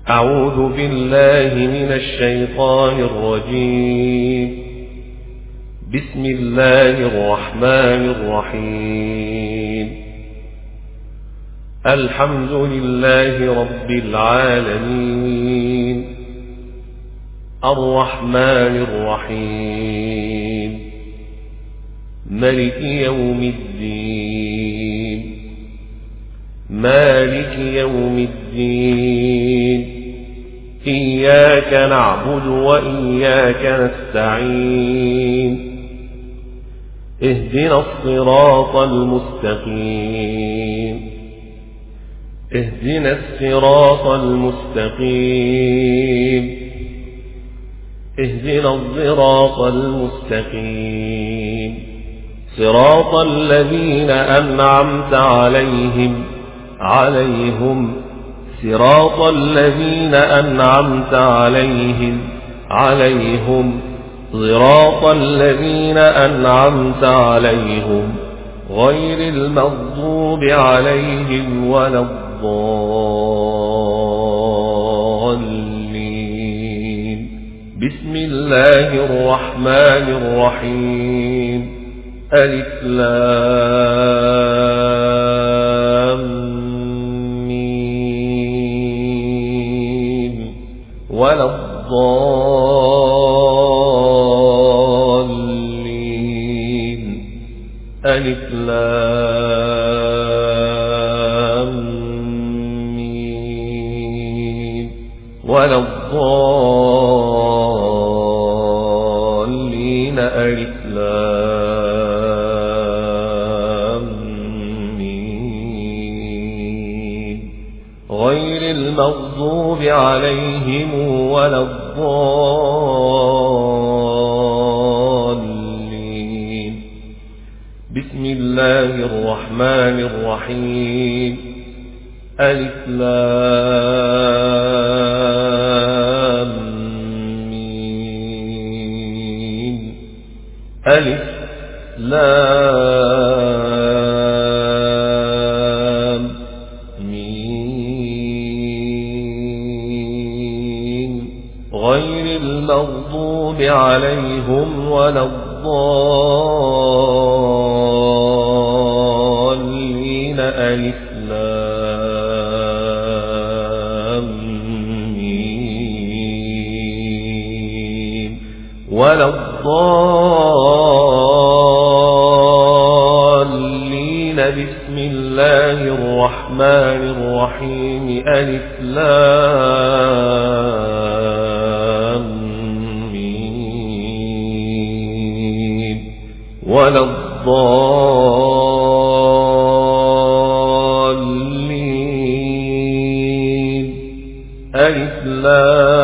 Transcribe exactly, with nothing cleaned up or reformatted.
أعوذ بالله من الشيطان الرجيم. بسم الله الرحمن الرحيم. الحمد لله رب العالمين، الرحمن الرحيم، ملك يوم الدين، مالك يوم الدين. إياك نعبد وإياك نستعين. اهدنا الصراط المستقيم، اهدنا الصراط المستقيم، اهدنا الصراط المستقيم. صراط الذين أنعمت عليهم عليهم صراط الذين أنعمت عليهم عليهم صراط الذين أنعمت عليهم غير المغضوب عليهم ولا الضالين. بسم الله الرحمن الرحيم. ألف لام ولا الضالين. ألف لام ميم ولا الضالين. ألف لام ميم غير المغضوب عليهم ولا الضالين. بسم الله الرحمن الرحيم. ألف لام ميم ألف لام ميم غير المغضوب عليهم ولا الضالين. ألف لام ميم ولا الضالين. بسم الله الرحمن الرحيم. ألف لام ولا الضالين. ألف لام